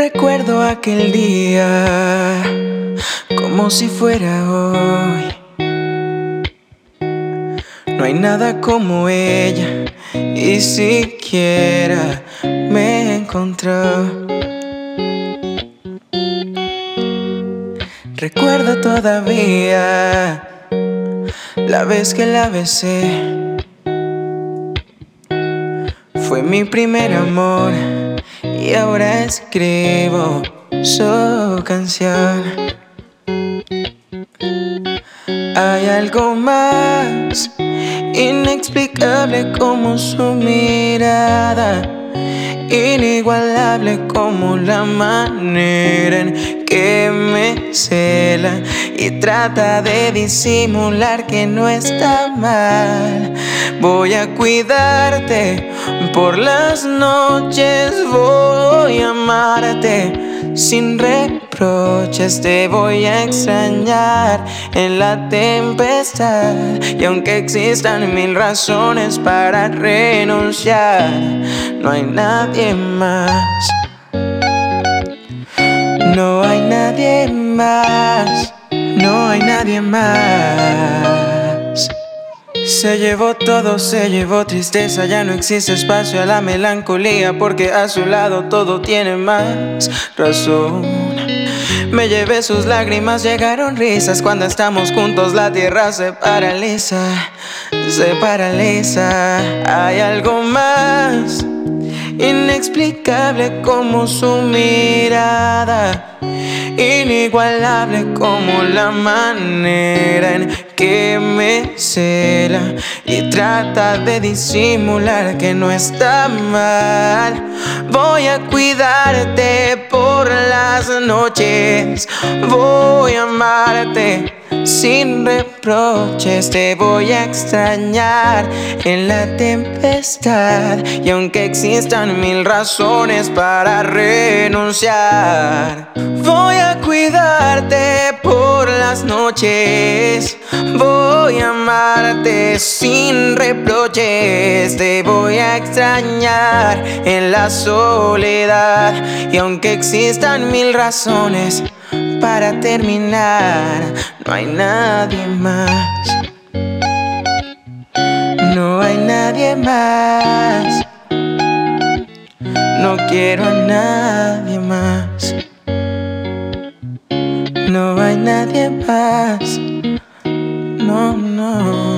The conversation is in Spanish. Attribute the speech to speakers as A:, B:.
A: Recuerdo aquel día como si fuera hoy. No hay nada como ella y siquiera me encontró. Recuerdo todavía la vez que la besé. Fue mi primer amor y ahora escribo su canción. Hay algo más inexplicable como su mirada, inigualable como la manera en que me cela y trata de disimular que no está mal. Voy a cuidarte por las noches, voy a amarte sin reproches, te voy a extrañar en la tempestad. Y aunque existan mil razones para renunciar, no hay nadie más. No hay nadie más. No hay nadie más. Se llevó todo, se llevó tristeza. Ya no existe espacio a la melancolía, porque a su lado todo tiene más razón. Me llevé sus lágrimas, llegaron risas. Cuando estamos juntos la tierra se paraliza, se paraliza. Hay algo más inexplicable como su mirada, inigualable como la manera en que me cela y trata de disimular que no está mal. Voy a cuidarte por las noches, voy a amarte sin reproches, te voy a extrañar en la tempestad. Y aunque existan mil razones para renunciar, voy a cuidarte por las noches, voy a amarte sin reproches, te voy a extrañar en la soledad. Y aunque existan mil razones para terminar, no hay nadie más. No hay nadie más. No quiero a nadie más. No hay nadie más. No, no.